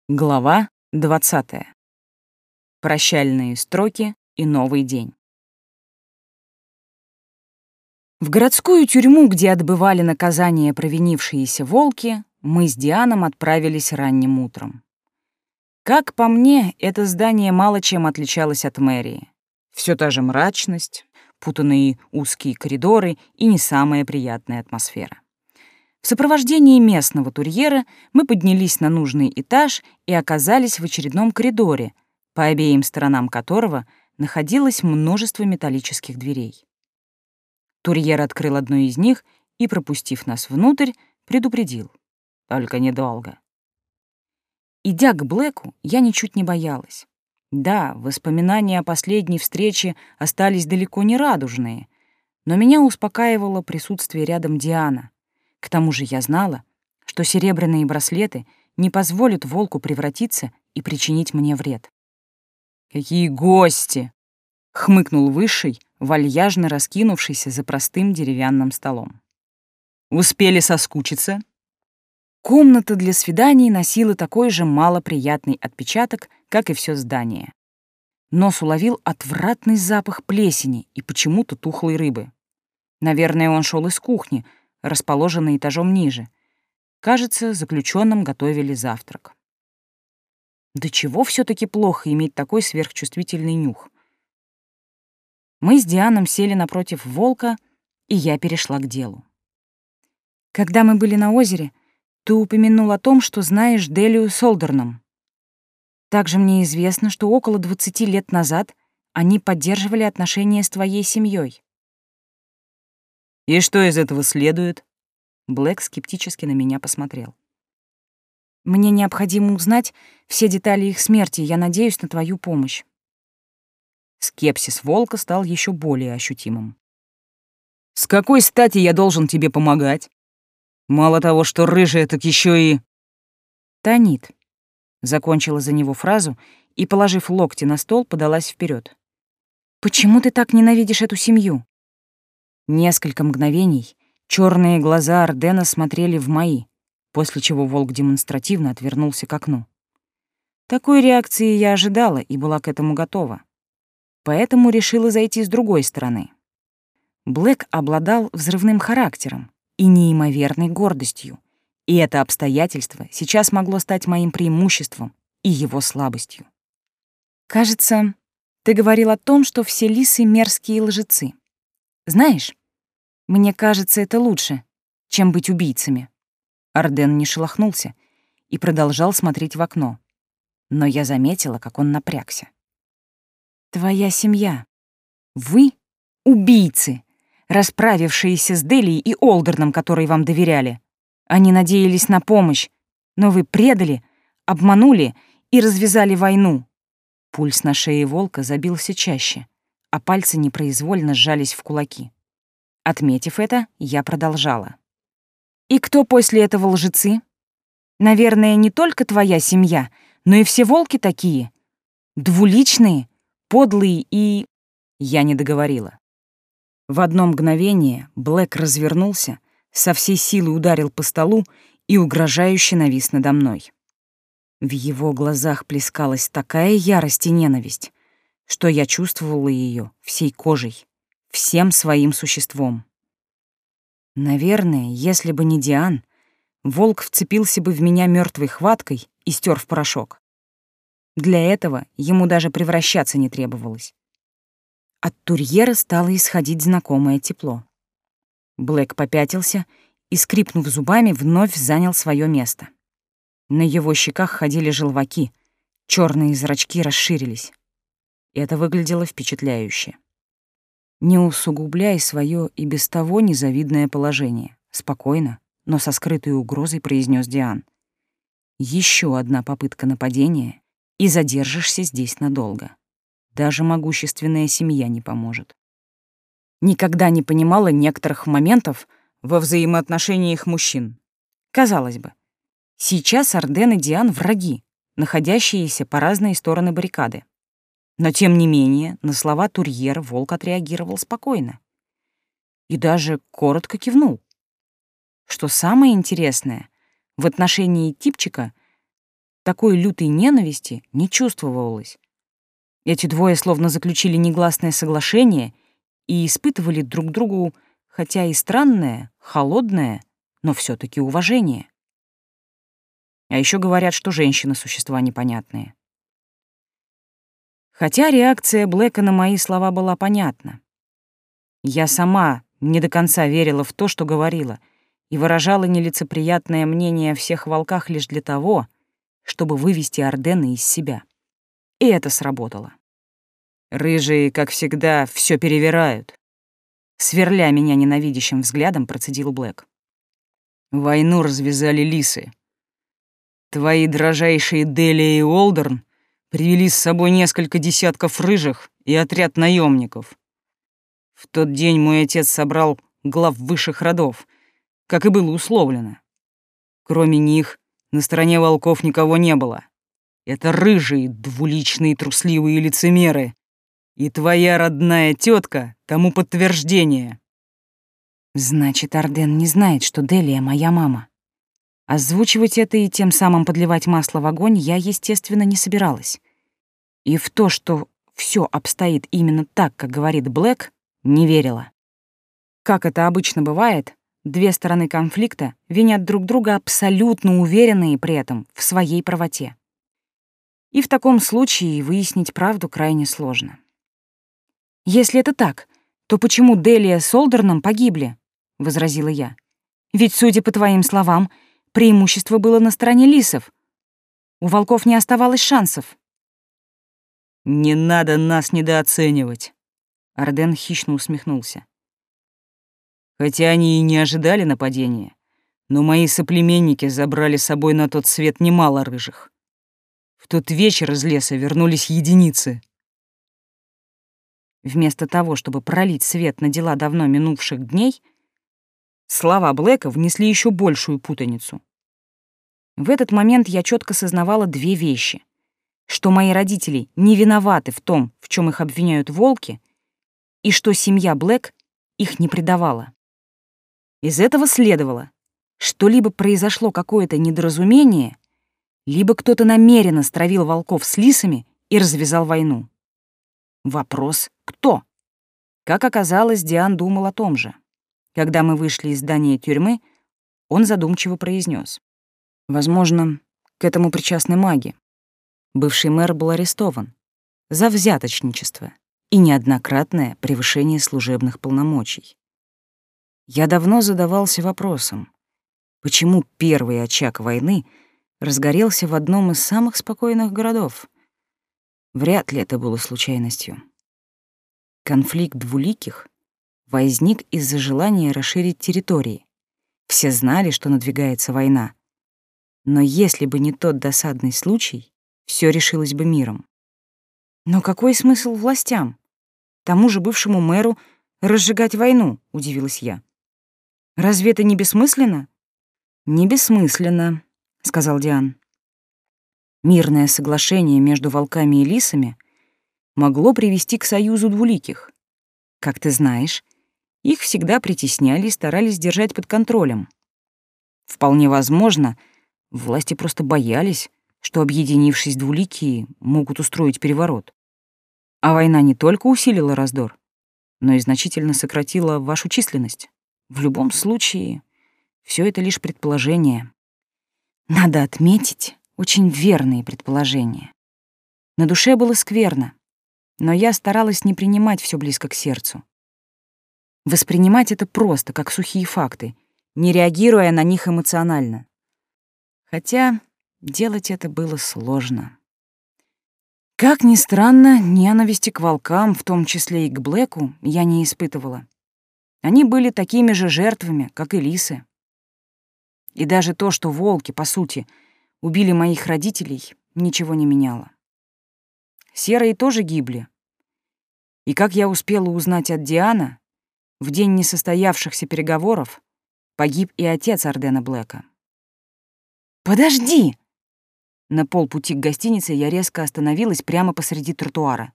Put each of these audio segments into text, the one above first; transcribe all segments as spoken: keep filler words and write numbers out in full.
Глава двадцатая. Прощальные строки и новый день. В городскую тюрьму, где отбывали наказание провинившиеся волки, мы с Дианом отправились ранним утром. Как по мне, это здание мало чем отличалось от мэрии. Все та же мрачность, путанные узкие коридоры и не самая приятная атмосфера. В сопровождении местного турьера мы поднялись на нужный этаж и оказались в очередном коридоре, по обеим сторонам которого находилось множество металлических дверей. Турьер открыл одну из них и, пропустив нас внутрь, предупредил. Только недолго. Идя к Блэку, я ничуть не боялась. Да, воспоминания о последней встрече остались далеко не радужные, но меня успокаивало присутствие рядом Диана. К тому же я знала, что серебряные браслеты не позволят волку превратиться и причинить мне вред. «Какие гости!» — хмыкнул Высший, вальяжно раскинувшийся за простым деревянным столом. «Успели соскучиться?» Комната для свиданий носила такой же малоприятный отпечаток, как и все здание. Нос уловил отвратный запах плесени и почему-то тухлой рыбы. Наверное, он шел из кухни, расположенной этажом ниже. Кажется, заключенным готовили завтрак. До чего все-таки плохо иметь такой сверхчувствительный нюх? Мы с Дианом сели напротив волка, и я перешла к делу. Когда мы были на озере, ты упомянул о том, что знаешь Делию Солдерном. Также мне известно, что около двадцати лет назад они поддерживали отношения с твоей семьей. «И что из этого следует?» Блэк скептически на меня посмотрел. «Мне необходимо узнать все детали их смерти, я надеюсь на твою помощь». Скепсис волка стал еще более ощутимым. «С какой стати я должен тебе помогать? Мало того, что рыжая, так еще и...» «Танит», — закончила за него фразу и, положив локти на стол, подалась вперед. «Почему ты так ненавидишь эту семью?» Несколько мгновений черные глаза Ардена смотрели в мои, после чего волк демонстративно отвернулся к окну. Такой реакции я ожидала и была к этому готова. Поэтому решила зайти с другой стороны. Блэк обладал взрывным характером и неимоверной гордостью, и это обстоятельство сейчас могло стать моим преимуществом и его слабостью. «Кажется, ты говорил о том, что все лисы — мерзкие лжецы. Знаешь, мне кажется, это лучше, чем быть убийцами». Арден не шелохнулся и продолжал смотреть в окно, но я заметила, как он напрягся. «Твоя семья. Вы — убийцы, расправившиеся с Делией и Олдерном, которые вам доверяли. Они надеялись на помощь, но вы предали, обманули и развязали войну». Пульс на шее волка забился чаще, а пальцы непроизвольно сжались в кулаки. Отметив это, я продолжала. «И кто после этого лжецы? Наверное, не только твоя семья, но и все волки такие. Двуличные, подлые и...» Я не договорила. В одно мгновение Блэк развернулся, со всей силы ударил по столу и угрожающе навис надо мной. В его глазах плескалась такая ярость и ненависть, что я чувствовала ее всей кожей, всем своим существом. Наверное, если бы не Диан, волк вцепился бы в меня мертвой хваткой и стер в порошок. Для этого ему даже превращаться не требовалось. От турьера стало исходить знакомое тепло. Блэк попятился и, скрипнув зубами, вновь занял свое место. На его щеках ходили желваки, черные зрачки расширились. Это выглядело впечатляюще. «Не усугубляй свое и без того незавидное положение», — спокойно, но со скрытой угрозой произнес Диан. «Еще одна попытка нападения, и задержишься здесь надолго. Даже могущественная семья не поможет». Никогда не понимала некоторых моментов во взаимоотношениях мужчин. Казалось бы, сейчас Арден и Диан — враги, находящиеся по разные стороны баррикады. Но, тем не менее, на слова турьера волк отреагировал спокойно. И даже коротко кивнул. Что самое интересное, в отношении типчика такой лютой ненависти не чувствовалось. Эти двое словно заключили негласное соглашение и испытывали друг другу, хотя и странное, холодное, но все таки уважение. А еще говорят, что женщины — существа непонятные. Хотя реакция Блэка на мои слова была понятна. Я сама не до конца верила в то, что говорила, и выражала нелицеприятное мнение о всех волках лишь для того, чтобы вывести Ардена из себя. И это сработало. Рыжие, как всегда, все перевирают. Сверля меня ненавидящим взглядом, процедил Блэк. Войну развязали лисы. Твои дрожайшие Делия и Олдерн привели с собой несколько десятков рыжих и отряд наемников. В тот день мой отец собрал глав высших родов, как и было условлено. Кроме них, на стороне волков никого не было. Это рыжие, двуличные, трусливые лицемеры. И твоя родная тетка тому подтверждение. Значит, Арден не знает, что Делия моя мама. Озвучивать это и тем самым подливать масло в огонь я, естественно, не собиралась. И в то, что все обстоит именно так, как говорит Блэк, не верила. Как это обычно бывает, две стороны конфликта винят друг друга, абсолютно уверенные при этом в своей правоте. И в таком случае выяснить правду крайне сложно. «Если это так, то почему Делия с Олдерном погибли?» — возразила я. «Ведь, судя по твоим словам, преимущество было на стороне лисов. У волков не оставалось шансов». «Не надо нас недооценивать», — Арден хищно усмехнулся. «Хотя они и не ожидали нападения, но мои соплеменники забрали с собой на тот свет немало рыжих. В тот вечер из леса вернулись единицы». Вместо того, чтобы пролить свет на дела давно минувших дней, слова Блэка внесли еще большую путаницу. В этот момент я четко сознавала две вещи: что мои родители не виноваты в том, в чем их обвиняют волки, и что семья Блэк их не предавала. Из этого следовало, что либо произошло какое-то недоразумение, либо кто-то намеренно стравил волков с лисами и развязал войну. Вопрос — кто? Как оказалось, Диан думал о том же. Когда мы вышли из здания тюрьмы, он задумчиво произнес: возможно, к этому причастны маги. Бывший мэр был арестован за взяточничество и неоднократное превышение служебных полномочий. Я давно задавался вопросом, почему первый очаг войны разгорелся в одном из самых спокойных городов. Вряд ли это было случайностью. Конфликт двуликих возник из-за желания расширить территории. Все знали, что надвигается война. Но если бы не тот досадный случай, все решилось бы миром. Но какой смысл властям? Тому же бывшему мэру разжигать войну, удивилась я. Разве это не бессмысленно? Не бессмысленно, сказал Диан. Мирное соглашение между волками и лисами могло привести к союзу двуликих. Как ты знаешь, их всегда притесняли и старались держать под контролем. Вполне возможно, власти просто боялись, что, объединившись, двуликие могут устроить переворот. А война не только усилила раздор, но и значительно сократила вашу численность. В любом случае, все это лишь предположение. Надо отметить, очень верные предположения. На душе было скверно, но я старалась не принимать все близко к сердцу. Воспринимать это просто, как сухие факты, не реагируя на них эмоционально. Хотя делать это было сложно. Как ни странно, ненависти к волкам, в том числе и к Блэку, я не испытывала. Они были такими же жертвами, как и лисы. И даже то, что волки, по сути, убили моих родителей, ничего не меняло. Серые тоже гибли. И как я успела узнать от Диана, в день несостоявшихся переговоров погиб и отец Ардена Блэка. «Подожди!» На полпути к гостинице я резко остановилась прямо посреди тротуара.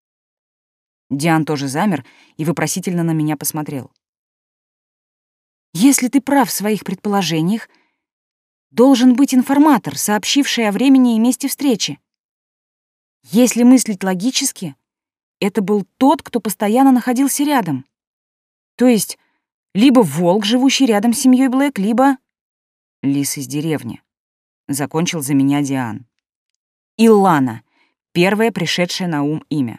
Диан тоже замер и вопросительно на меня посмотрел. «Если ты прав в своих предположениях, должен быть информатор, сообщивший о времени и месте встречи. Если мыслить логически, это был тот, кто постоянно находился рядом. То есть либо волк, живущий рядом с семьей Блэк, либо лис из деревни. Закончил за меня Диан. Илана, первое пришедшее на ум имя.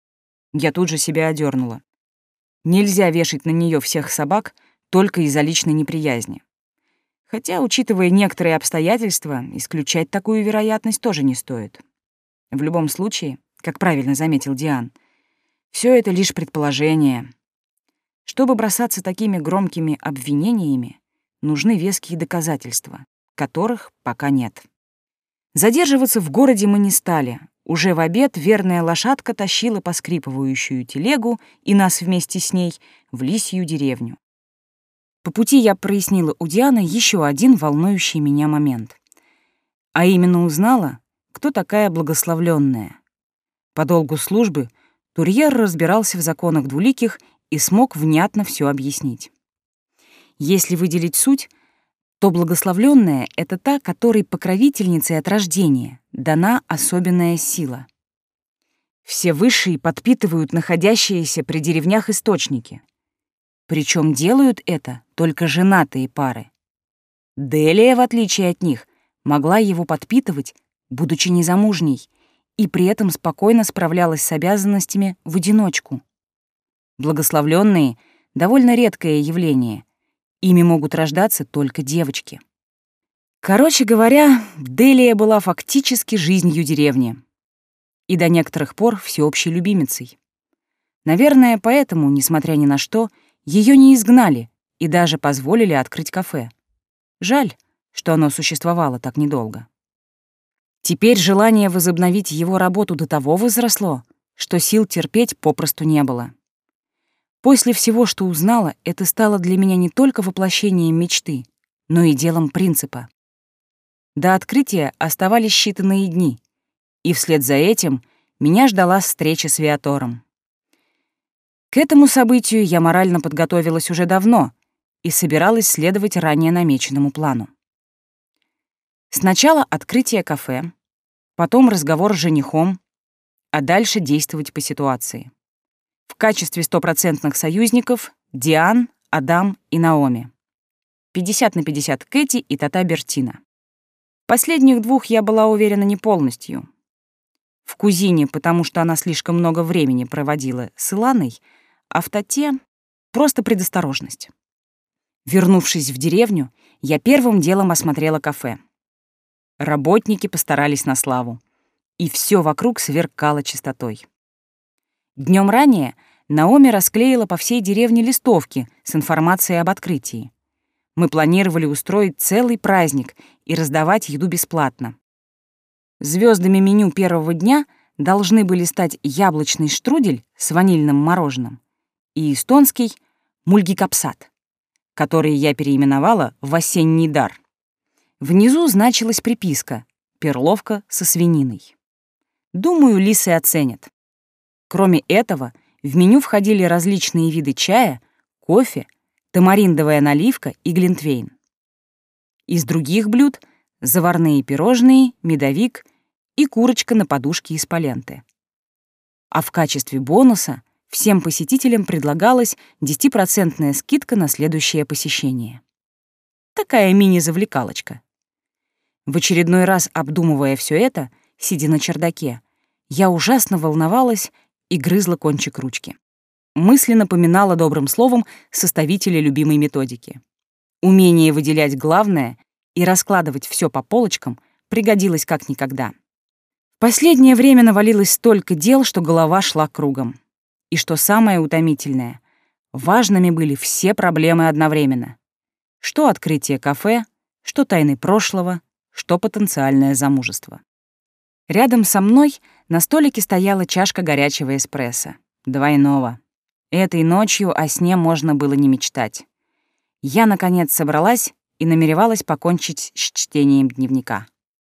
Я тут же себя одернула. Нельзя вешать на нее всех собак только из-за личной неприязни. Хотя, учитывая некоторые обстоятельства, исключать такую вероятность тоже не стоит. В любом случае, как правильно заметил Диан, все это лишь предположение. Чтобы бросаться такими громкими обвинениями, нужны веские доказательства, которых пока нет. Задерживаться в городе мы не стали. Уже в обед верная лошадка тащила поскрипывающую телегу и нас вместе с ней в лисью деревню. По пути я прояснила у Дианы еще один волнующий меня момент. А именно узнала, кто такая благословленная. По долгу службы Турьер разбирался в законах двуликих и смог внятно все объяснить. Если выделить суть, то благословленная — это та, которой покровительницей от рождения дана особенная сила. Все высшие подпитывают находящиеся при деревнях источники. Причем делают это только женатые пары. Делия, в отличие от них, могла его подпитывать, будучи незамужней, и при этом спокойно справлялась с обязанностями в одиночку. Благословленные — довольно редкое явление. Ими могут рождаться только девочки. Короче говоря, Делия была фактически жизнью деревни. И до некоторых пор всеобщей любимицей. Наверное, поэтому, несмотря ни на что, ее не изгнали и даже позволили открыть кафе. Жаль, что оно существовало так недолго. Теперь желание возобновить его работу до того возросло, что сил терпеть попросту не было. После всего, что узнала, это стало для меня не только воплощением мечты, но и делом принципа. До открытия оставались считанные дни, и вслед за этим меня ждала встреча с Виатором. К этому событию я морально подготовилась уже давно и собиралась следовать ранее намеченному плану. Сначала открытие кафе, потом разговор с женихом, а дальше действовать по ситуации. В качестве стопроцентных союзников Диан, Адам и Наоми. пятьдесят на пятьдесят Кэти и Тата Бертина. Последних двух я была уверена не полностью. В кузине, потому что она слишком много времени проводила с Иланой, а в Тате — просто предосторожность. Вернувшись в деревню, я первым делом осмотрела кафе. Работники постарались на славу, и все вокруг сверкало чистотой. Днем ранее Наоми расклеила по всей деревне листовки с информацией об открытии. Мы планировали устроить целый праздник и раздавать еду бесплатно. Звездами меню первого дня должны были стать яблочный штрудель с ванильным мороженым и эстонский мульгикапсат, который я переименовала в осенний дар. Внизу значилась приписка «Перловка со свининой». Думаю, лисы оценят. Кроме этого, в меню входили различные виды чая, кофе, тамариндовая наливка и глинтвейн. Из других блюд — заварные пирожные, медовик и курочка на подушке из паленты. А в качестве бонуса всем посетителям предлагалась десятипроцентная скидка на следующее посещение. Такая мини-завлекалочка. В очередной раз обдумывая все это, сидя на чердаке, я ужасно волновалась и грызла кончик ручки. Мысленно поминала добрым словом составителя любимой методики. Умение выделять главное и раскладывать все по полочкам пригодилось как никогда. В последнее время навалилось столько дел, что голова шла кругом. И что самое утомительное, важными были все проблемы одновременно. Что открытие кафе, что тайны прошлого, что потенциальное замужество. Рядом со мной на столике стояла чашка горячего эспрессо, двойного. Этой ночью о сне можно было не мечтать. Я, наконец, собралась и намеревалась покончить с чтением дневника.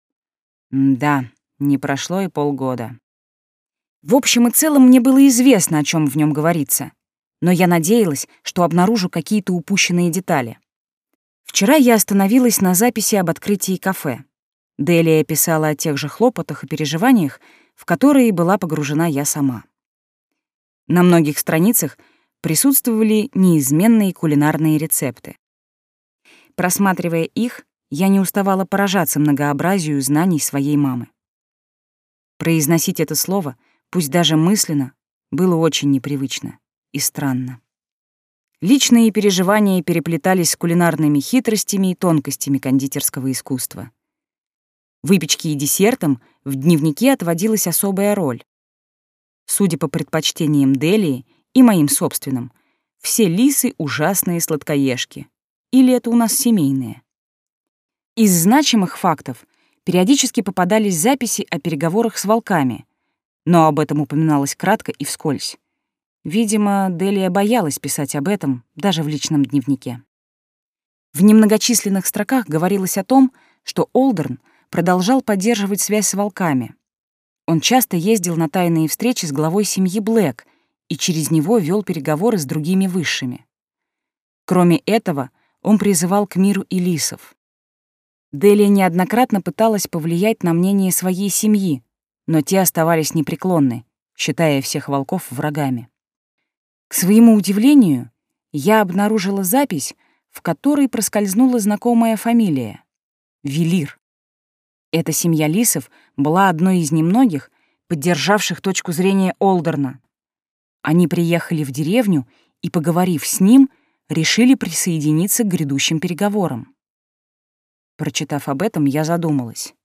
Да, не прошло и полгода. В общем и целом мне было известно, о чем в нем говорится, но я надеялась, что обнаружу какие-то упущенные детали. Вчера я остановилась на записи об открытии кафе. Делия писала о тех же хлопотах и переживаниях, в которые была погружена я сама. На многих страницах присутствовали неизменные кулинарные рецепты. Просматривая их, я не уставала поражаться многообразию знаний своей мамы. Произносить это слово, пусть даже мысленно, было очень непривычно и странно. Личные переживания переплетались с кулинарными хитростями и тонкостями кондитерского искусства. Выпечке и десертам в дневнике отводилась особая роль. Судя по предпочтениям Делии и моим собственным, все лисы — ужасные сладкоежки. Или это у нас семейные? Из значимых фактов периодически попадались записи о переговорах с волками, но об этом упоминалось кратко и вскользь. Видимо, Делия боялась писать об этом даже в личном дневнике. В немногочисленных строках говорилось о том, что Олдерн продолжал поддерживать связь с волками. Он часто ездил на тайные встречи с главой семьи Блэк и через него вел переговоры с другими высшими. Кроме этого, он призывал к миру и лисов. Делия неоднократно пыталась повлиять на мнение своей семьи, но те оставались непреклонны, считая всех волков врагами. К своему удивлению, я обнаружила запись, в которой проскользнула знакомая фамилия — Велир. Эта семья лисов была одной из немногих, поддержавших точку зрения Олдерна. Они приехали в деревню и, поговорив с ним, решили присоединиться к грядущим переговорам. Прочитав об этом, я задумалась.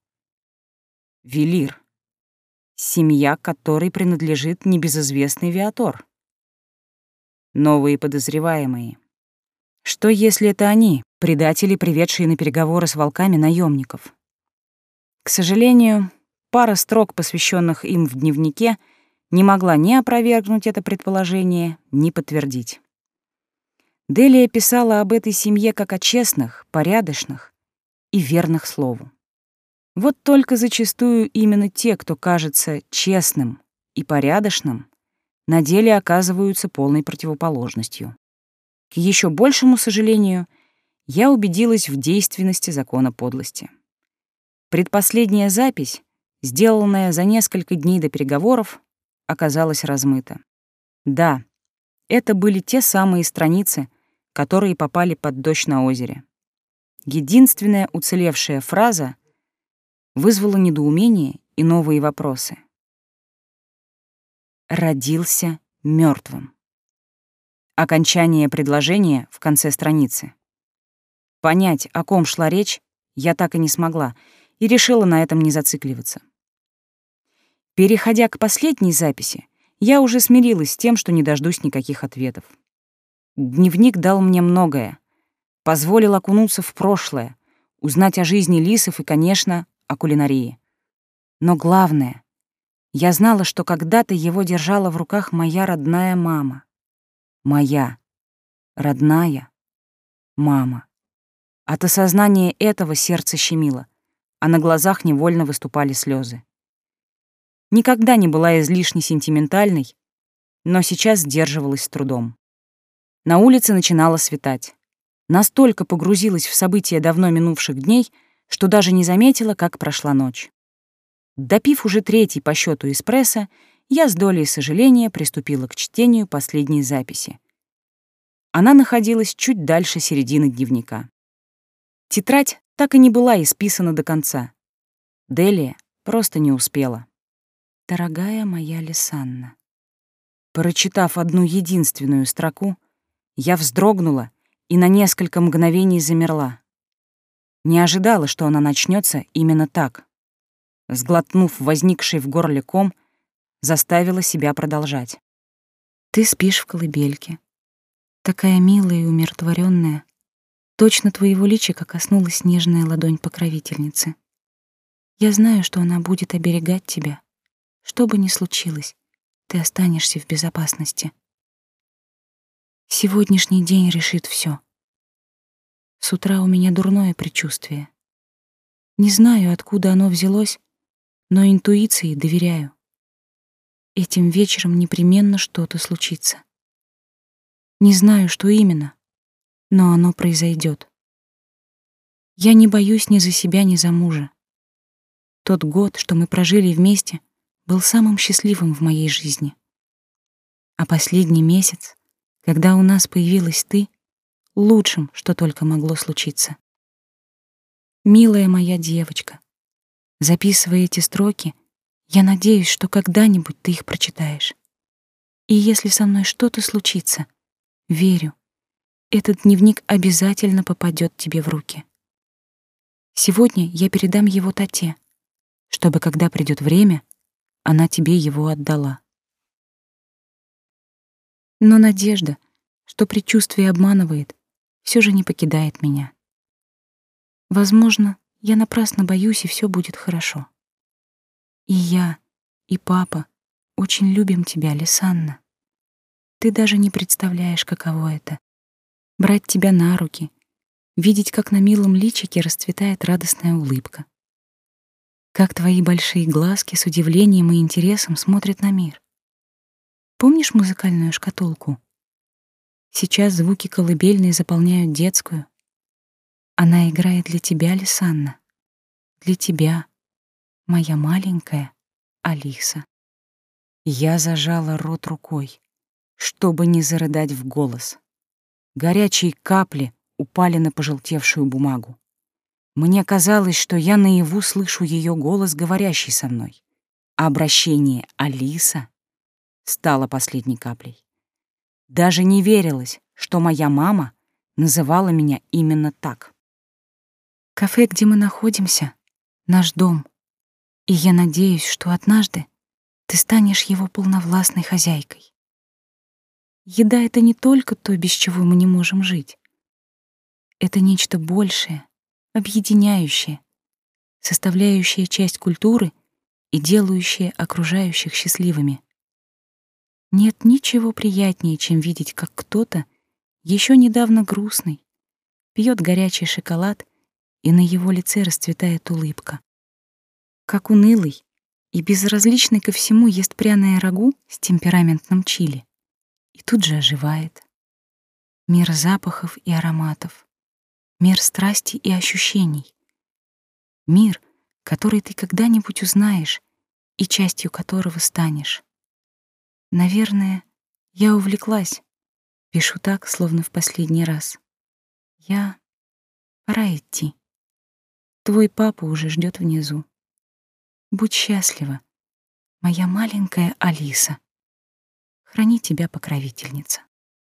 Велир. Семья, которой принадлежит небезызвестный Виатор. Новые подозреваемые. Что, если это они, предатели, приведшие на переговоры с волками наемников? К сожалению, пара строк, посвященных им в дневнике, не могла ни опровергнуть это предположение, ни подтвердить. Делия писала об этой семье как о честных, порядочных и верных слову. Вот только зачастую именно те, кто кажется честным и порядочным, на деле оказываются полной противоположностью. К еще большему сожалению, я убедилась в действенности закона подлости. Предпоследняя запись, сделанная за несколько дней до переговоров, оказалась размыта. Да, это были те самые страницы, которые попали под дождь на озере. Единственная уцелевшая фраза вызвала недоумение и новые вопросы. Родился мертвым. Окончание предложения в конце страницы. Понять, о ком шла речь, я так и не смогла, и решила на этом не зацикливаться. Переходя к последней записи, я уже смирилась с тем, что не дождусь никаких ответов. Дневник дал мне многое, позволил окунуться в прошлое, узнать о жизни лисов и, конечно, о кулинарии. Но главное, я знала, что когда-то его держала в руках моя родная мама. Моя родная мама. От осознания этого сердце щемило, а на глазах невольно выступали слезы. Никогда не была излишне сентиментальной, но сейчас сдерживалась с трудом. На улице начинало светать. Настолько погрузилась в события давно минувших дней, что даже не заметила, как прошла ночь. Допив уже третий по счету эспрессо, я с долей сожаления приступила к чтению последней записи. Она находилась чуть дальше середины дневника. Тетрадь так и не была исписана до конца. Делия просто не успела. «Дорогая моя Лисанна». Прочитав одну единственную строку, я вздрогнула и на несколько мгновений замерла. Не ожидала, что она начнется именно так. Сглотнув возникший в горле ком, заставила себя продолжать. «Ты спишь в колыбельке. Такая милая и умиротворенная. Точно твоего личика коснулась нежная ладонь покровительницы. Я знаю, что она будет оберегать тебя. Что бы ни случилось, ты останешься в безопасности. Сегодняшний день решит все. С утра у меня дурное предчувствие. Не знаю, откуда оно взялось, но интуиции доверяю. Этим вечером непременно что-то случится. Не знаю, что именно, но оно произойдет. Я не боюсь ни за себя, ни за мужа. Тот год, что мы прожили вместе, был самым счастливым в моей жизни. А последний месяц, когда у нас появилась ты, лучшим, что только могло случиться. Милая моя девочка, записывая эти строки, я надеюсь, что когда-нибудь ты их прочитаешь. И если со мной что-то случится, верю, этот дневник обязательно попадет тебе в руки. Сегодня я передам его Тате, чтобы, когда придет время, она тебе его отдала. Но надежда, что предчувствие обманывает, все же не покидает меня. Возможно, я напрасно боюсь, и все будет хорошо. И я, и папа очень любим тебя, Лисанна. Ты даже не представляешь, каково это — брать тебя на руки, видеть, как на милом личике расцветает радостная улыбка, как твои большие глазки с удивлением и интересом смотрят на мир. Помнишь музыкальную шкатулку? Сейчас звуки колыбельной заполняют детскую. Она играет для тебя, Лисанна, для тебя, моя маленькая Алиса. Я зажала рот рукой, чтобы не зарыдать в голос. Горячие капли упали на пожелтевшую бумагу. Мне казалось, что я наяву слышу ее голос, говорящий со мной. А обращение «Алиса» стало последней каплей. Даже не верилось, что моя мама называла меня именно так. Кафе, где мы находимся, — наш дом, и я надеюсь, что однажды ты станешь его полновластной хозяйкой. Еда — это не только то, без чего мы не можем жить. Это нечто большее, объединяющее, составляющее часть культуры и делающее окружающих счастливыми. Нет ничего приятнее, чем видеть, как кто-то, еще недавно грустный, пьет горячий шоколад, и на его лице расцветает улыбка. Как унылый и безразличный ко всему ест пряное рагу с темпераментным чили и тут же оживает. Мир запахов и ароматов, мир страсти и ощущений, мир, который ты когда-нибудь узнаешь и частью которого станешь. Наверное, я увлеклась. Пишу так, словно в последний раз. Я... Пора идти. Твой папа уже ждет внизу. Будь счастлива, моя маленькая Алиса. Храни тебя покровительница.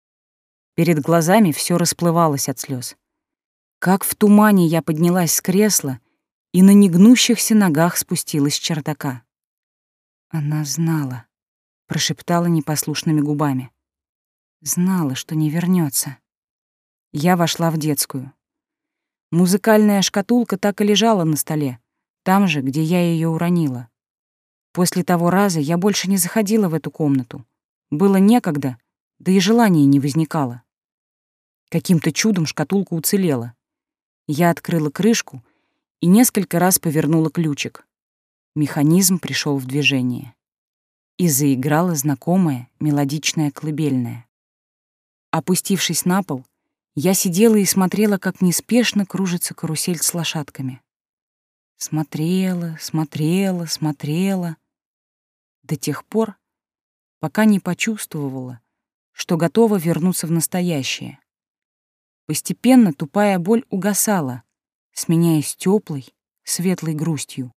Перед глазами все расплывалось от слез. Как в тумане я поднялась с кресла и на негнущихся ногах спустилась с чердака. Она знала, прошептала непослушными губами. Знала, что не вернется. Я вошла в детскую. Музыкальная шкатулка так и лежала на столе, там же, где я ее уронила. После того раза я больше не заходила в эту комнату. Было некогда, да и желания не возникало. Каким-то чудом шкатулка уцелела. Я открыла крышку и несколько раз повернула ключик. Механизм пришел в движение. И заиграла знакомая мелодичная колыбельная. Опустившись на пол, я сидела и смотрела, как неспешно кружится карусель с лошадками. Смотрела, смотрела, смотрела. До тех пор, пока не почувствовала, что готова вернуться в настоящее. Постепенно тупая боль угасала, сменяясь теплой, светлой грустью.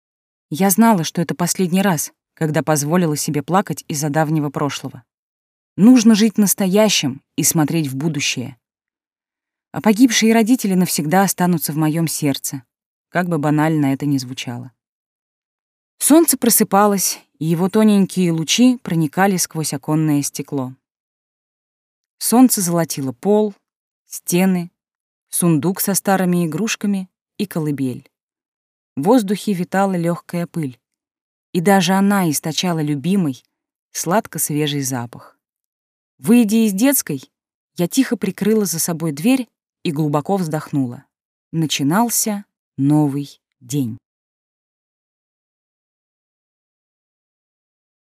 Я знала, что это последний раз, когда позволила себе плакать из-за давнего прошлого. Нужно жить настоящим и смотреть в будущее. А погибшие родители навсегда останутся в моем сердце, как бы банально это ни звучало. Солнце просыпалось, и его тоненькие лучи проникали сквозь оконное стекло. Солнце золотило пол, стены, сундук со старыми игрушками и колыбель. В воздухе витала легкая пыль, и даже она источала любимый, сладко-свежий запах. Выйдя из детской, я тихо прикрыла за собой дверь и глубоко вздохнула. Начинался новый день.